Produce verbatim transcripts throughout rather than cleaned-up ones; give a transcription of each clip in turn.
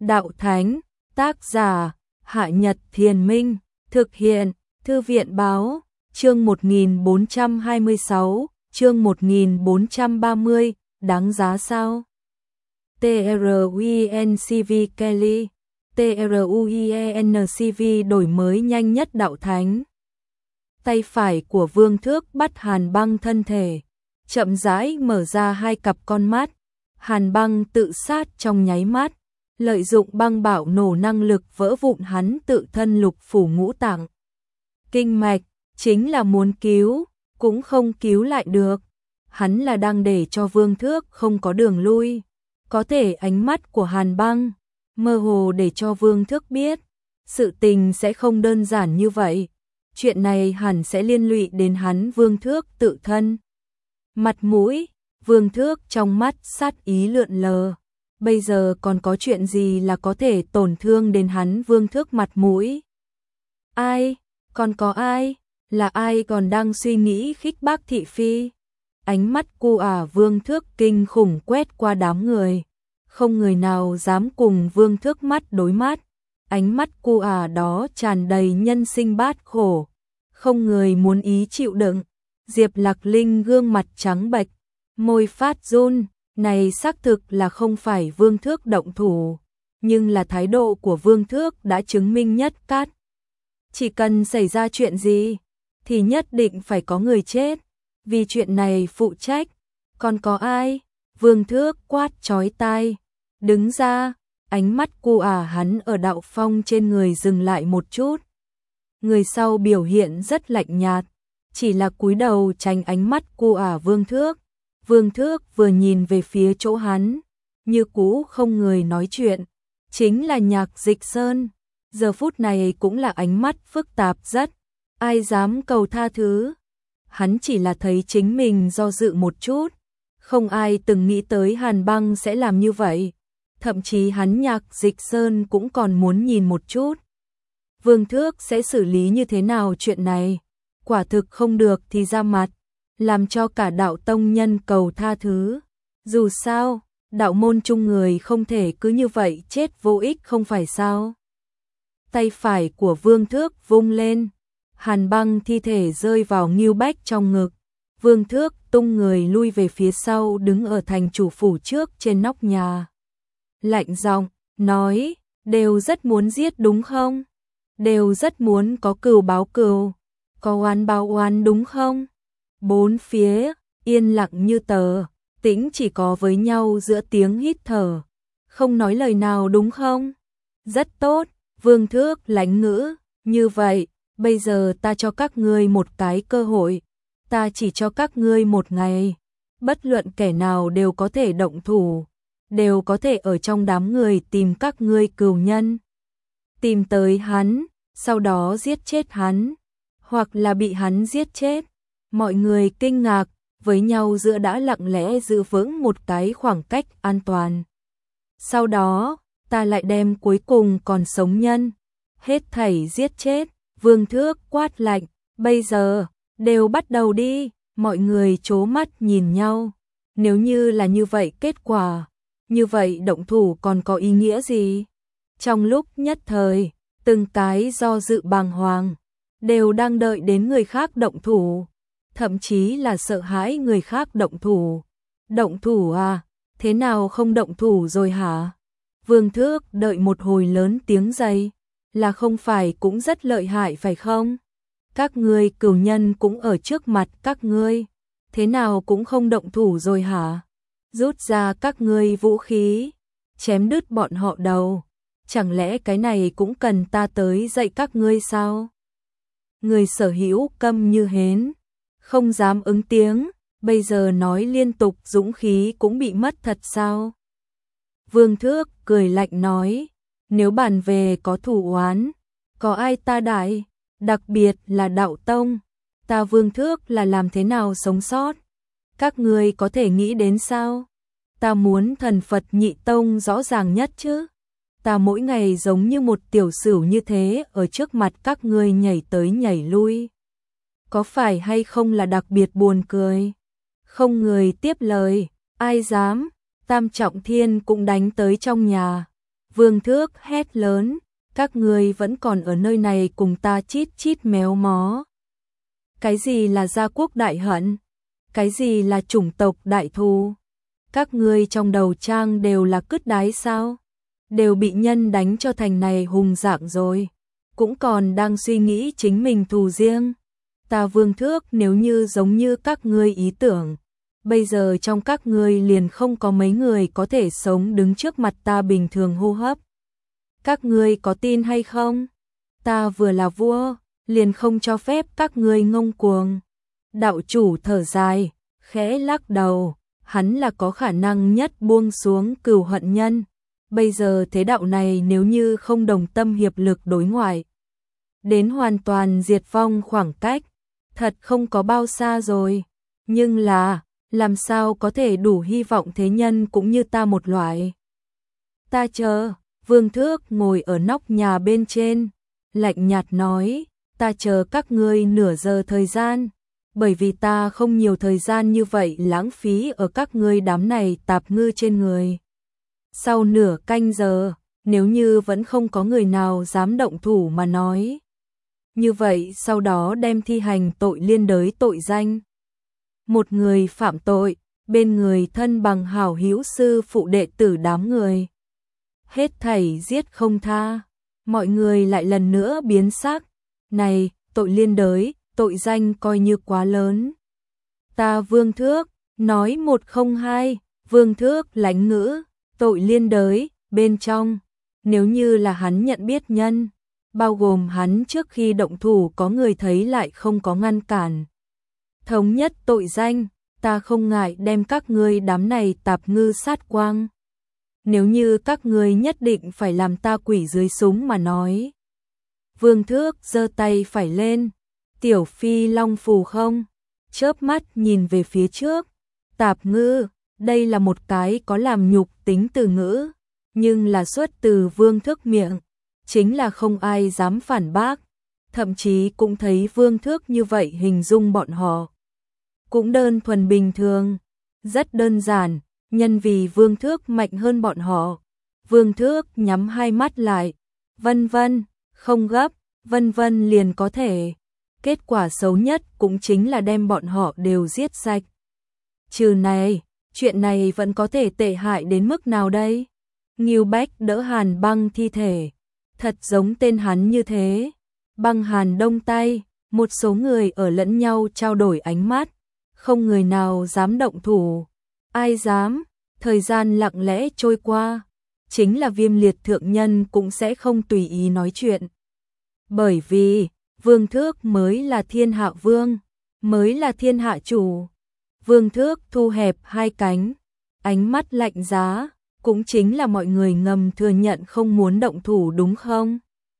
Đạo Thánh, tác giả, Hạ Nhật Thiền Minh, thực hiện, Thư viện Báo, chương một nghìn bốn trăm hai mươi sáu, chương một nghìn bốn trăm ba mươi, đáng giá sao? TRUINCV Kelly, TRUIENCV đổi mới nhanh nhất Đạo Thánh. Tay phải của Vương Thước bắt Hàn Băng thân thể, chậm rãi mở ra hai cặp con mắt. Hàn Băng tự sát trong nháy mắt, lợi dụng băng bạo nổ năng lực vỡ vụn hắn tự thân lục phủ ngũ tạng. Kinh mạch, chính là muốn cứu, cũng không cứu lại được. Hắn là đang để cho Vương Thước không có đường lui. Có thể ánh mắt của Hàn Băng, mơ hồ để cho Vương Thước biết, sự tình sẽ không đơn giản như vậy. Chuyện này hẳn sẽ liên lụy đến hắn Vương Thước tự thân. Mặt mũi, Vương Thước trong mắt sát ý lượn lờ. Bây giờ còn có chuyện gì là có thể tổn thương đến hắn Vương Thước mặt mũi? Ai? Còn có ai? Là ai còn đang suy nghĩ khích bác thị phi? Ánh mắt cu ả Vương Thước kinh khủng quét qua đám người. Không người nào dám cùng Vương Thước mắt đối mắt. Ánh mắt cu ả đó tràn đầy nhân sinh bát khổ. Không người muốn ý chịu đựng. Diệp Lạc Linh gương mặt trắng bệch, môi phát run. Này xác thực là không phải Vương Thước động thủ, nhưng là thái độ của Vương Thước đã chứng minh nhất cát. Chỉ cần xảy ra chuyện gì, thì nhất định phải có người chết. Vì chuyện này phụ trách, còn có ai? Vương Thước quát chói tai. Đứng ra, ánh mắt cu ả hắn ở Đạo Phong trên người dừng lại một chút. Người sau biểu hiện rất lạnh nhạt, chỉ là cúi đầu tránh ánh mắt cu ả Vương Thước. Vương Thước vừa nhìn về phía chỗ hắn, như cũ không người nói chuyện, chính là Nhạc Dịch Sơn. Giờ phút này cũng là ánh mắt phức tạp rất, ai dám cầu tha thứ. Hắn chỉ là thấy chính mình do dự một chút, không ai từng nghĩ tới Hàn Băng sẽ làm như vậy. Thậm chí hắn Nhạc Dịch Sơn cũng còn muốn nhìn một chút. Vương Thước sẽ xử lý như thế nào chuyện này, quả thực không được thì ra mặt. Làm cho cả đạo tông nhân cầu tha thứ. Dù sao, đạo môn chung người không thể cứ như vậy chết vô ích không phải sao. Tay phải của Vương Thước vung lên. Hàn Băng thi thể rơi vào Ngưu Bách trong ngực. Vương Thước tung người lui về phía sau đứng ở thành chủ phủ trước trên nóc nhà. Lạnh giọng, nói, đều rất muốn giết đúng không? Đều rất muốn có cừu báo cừu, có oán báo oán đúng không? Bốn phía, yên lặng như tờ, tĩnh chỉ có với nhau giữa tiếng hít thở. Không nói lời nào đúng không? Rất tốt, Vương Thước lãnh ngữ, như vậy, bây giờ ta cho các ngươi một cái cơ hội. Ta chỉ cho các ngươi một ngày. Bất luận kẻ nào đều có thể động thủ, đều có thể ở trong đám người tìm các ngươi cừu nhân. Tìm tới hắn, sau đó giết chết hắn, hoặc là bị hắn giết chết. Mọi người kinh ngạc, với nhau giữa đã lặng lẽ giữ vững một cái khoảng cách an toàn. Sau đó, ta lại đem cuối cùng còn sống nhân, hết thảy giết chết. Vương Thước quát lạnh, bây giờ, đều bắt đầu đi. Mọi người trố mắt nhìn nhau. Nếu như là như vậy kết quả, như vậy động thủ còn có ý nghĩa gì? Trong lúc nhất thời, từng cái do dự bàng hoàng, đều đang đợi đến người khác động thủ. Thậm chí là sợ hãi người khác động thủ. Động thủ à? Thế nào không động thủ rồi hả? Vương Thước đợi một hồi lớn tiếng dày. Là không phải cũng rất lợi hại phải không? Các ngươi cừu nhân cũng ở trước mặt các ngươi. Thế nào cũng không động thủ rồi hả? Rút ra các ngươi vũ khí, chém đứt bọn họ đầu. Chẳng lẽ cái này cũng cần ta tới dạy các ngươi sao? Người sở hữu câm như hến, không dám ứng tiếng, bây giờ nói liên tục dũng khí cũng bị mất thật sao? Vương Thước cười lạnh nói, nếu bàn về có thù oán, có ai ta đại, đặc biệt là đạo tông, ta Vương Thước là làm thế nào sống sót? Các ngươi có thể nghĩ đến sao? Ta muốn thần Phật nhị tông rõ ràng nhất chứ. Ta mỗi ngày giống như một tiểu sửu như thế ở trước mặt các ngươi nhảy tới nhảy lui. Có phải hay không là đặc biệt buồn cười? Không người tiếp lời, ai dám? Tam Trọng Thiên cũng đánh tới trong nhà. Vương Thước hét lớn, các ngươi vẫn còn ở nơi này cùng ta chít chít méo mó. Cái gì là gia quốc đại hận? Cái gì là chủng tộc đại thù? Các ngươi trong đầu trang đều là cứt đái sao? Đều bị nhân đánh cho thành này hùng dạng rồi, cũng còn đang suy nghĩ chính mình thù riêng. Ta Vương Thước nếu như giống như các ngươi ý tưởng, bây giờ trong các ngươi liền không có mấy người có thể sống đứng trước mặt ta bình thường hô hấp. Các ngươi có tin hay không? Ta vừa là vua, liền không cho phép các ngươi ngông cuồng. Đạo chủ thở dài, khẽ lắc đầu, hắn là có khả năng nhất buông xuống cừu hận nhân. Bây giờ thế đạo này nếu như không đồng tâm hiệp lực đối ngoại, đến hoàn toàn diệt vong khoảng cách, thật không có bao xa rồi. Nhưng là, làm sao có thể đủ hy vọng thế nhân cũng như ta một loại. Ta chờ, Vương Thước ngồi ở nóc nhà bên trên, lạnh nhạt nói, ta chờ các ngươi nửa giờ thời gian, bởi vì ta không nhiều thời gian như vậy lãng phí ở các ngươi đám này tạp ngư trên người. Sau nửa canh giờ, nếu như vẫn không có người nào dám động thủ mà nói, như vậy sau đó đem thi hành tội liên đới tội danh. Một người phạm tội, bên người thân bằng hảo hữu sư phụ đệ tử đám người. Hết thảy giết không tha, mọi người lại lần nữa biến sắc. Này, tội liên đới, tội danh coi như quá lớn. Ta Vương Thước, nói một không hai, Vương Thước lãnh ngữ, tội liên đới, bên trong, nếu như là hắn nhận biết nhân, bao gồm hắn trước khi động thủ có người thấy lại không có ngăn cản. Thống nhất tội danh, ta không ngại đem các ngươi đám này tạp ngư sát quang. Nếu như các ngươi nhất định phải làm ta quỷ dưới súng mà nói. Vương Thước giơ tay phải lên, tiểu phi long phù không, chớp mắt nhìn về phía trước. Tạp ngư, đây là một cái có làm nhục tính từ ngữ, nhưng là xuất từ Vương Thước miệng, chính là không ai dám phản bác, thậm chí cũng thấy Vương Thước như vậy hình dung bọn họ. Cũng đơn thuần bình thường, rất đơn giản, nhân vì Vương Thước mạnh hơn bọn họ. Vương Thước nhắm hai mắt lại, vân vân, không gấp, vân vân liền có thể. Kết quả xấu nhất cũng chính là đem bọn họ đều giết sạch. Trừ này, chuyện này vẫn có thể tệ hại đến mức nào đây? Ngưu Bách đỡ Hàn Băng thi thể, thật giống tên hắn như thế. Băng Hàn đông tay, một số người ở lẫn nhau trao đổi ánh mắt, không người nào dám động thủ. Ai dám? Thời gian lặng lẽ trôi qua, chính là Viêm Liệt thượng nhân cũng sẽ không tùy ý nói chuyện. Bởi vì, Vương Thước mới là thiên hạ vương, mới là thiên hạ chủ. Vương Thước thu hẹp hai cánh, ánh mắt lạnh giá, cũng chính là mọi người ngầm thừa nhận không muốn động thủ đúng không?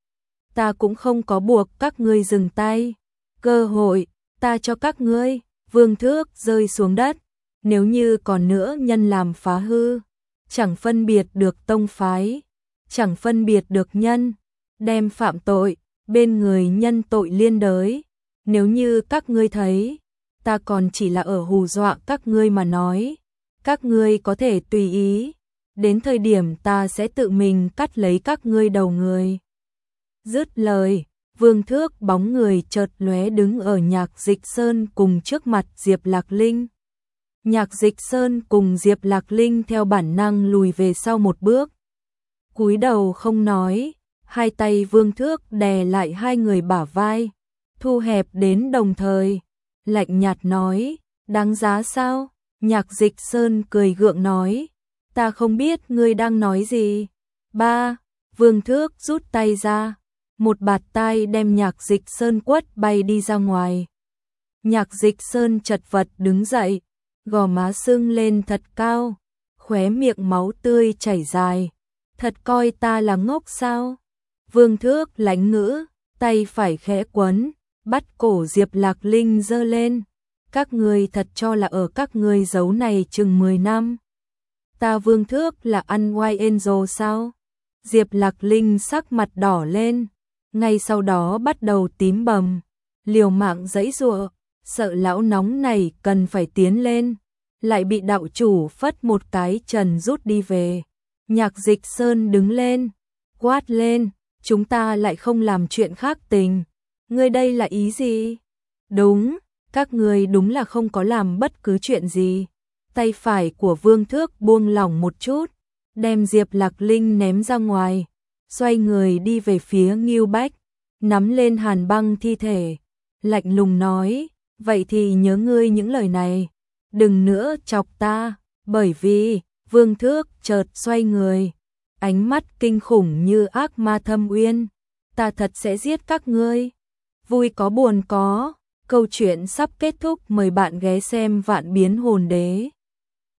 Ta cũng không có buộc các ngươi dừng tay. Cơ hội, ta cho các ngươi. Vương Thước rơi xuống đất. Nếu như còn nữa nhân làm phá hư, chẳng phân biệt được tông phái, chẳng phân biệt được nhân, đem phạm tội, bên người nhân tội liên đới. Nếu như các ngươi thấy, ta còn chỉ là ở hù dọa các ngươi mà nói, các ngươi có thể tùy ý, đến thời điểm ta sẽ tự mình cắt lấy các ngươi đầu người. Dứt lời, Vương Thước bóng người chợt lóe đứng ở Nhạc Dịch Sơn cùng trước mặt Diệp Lạc Linh. Nhạc Dịch Sơn cùng Diệp Lạc Linh theo bản năng lùi về sau một bước. Cúi đầu không nói, hai tay Vương Thước đè lại hai người bả vai, thu hẹp đến đồng thời, lạnh nhạt nói, đáng giá sao? Nhạc Dịch Sơn cười gượng nói, ta không biết ngươi đang nói gì. Ba, Vương Thước rút tay ra, một bạt tai đem Nhạc Dịch Sơn quất bay đi ra ngoài. Nhạc Dịch Sơn chật vật đứng dậy, gò má sưng lên thật cao, khóe miệng máu tươi chảy dài. Thật coi ta là ngốc sao? Vương Thước lãnh ngữ, tay phải khẽ quấn, bắt cổ Diệp Lạc Linh giơ lên. Các ngươi thật cho là ở các ngươi giấu này chừng mười năm. Ta Vương Thước là ăn White Angel sao? Diệp Lạc Linh sắc mặt đỏ lên, ngay sau đó bắt đầu tím bầm, liều mạng giãy giụa, sợ lão nóng này cần phải tiến lên, lại bị đạo chủ phất một cái trần rút đi về. Nhạc Dịch Sơn đứng lên, quát lên, chúng ta lại không làm chuyện khác tình. Ngươi đây là ý gì? Đúng, các ngươi đúng là không có làm bất cứ chuyện gì. Tay phải của Vương Thước buông lỏng một chút, đem Diệp Lạc Linh ném ra ngoài, xoay người đi về phía Ngưu Bách, nắm lên Hàn Băng thi thể, lạnh lùng nói, vậy thì nhớ ngươi những lời này, đừng nữa chọc ta, bởi vì, Vương Thước chợt xoay người, ánh mắt kinh khủng như ác ma thâm uyên, ta thật sẽ giết các ngươi. Vui có buồn có, câu chuyện sắp kết thúc, mời bạn ghé xem Vạn Biến Hồn Đế.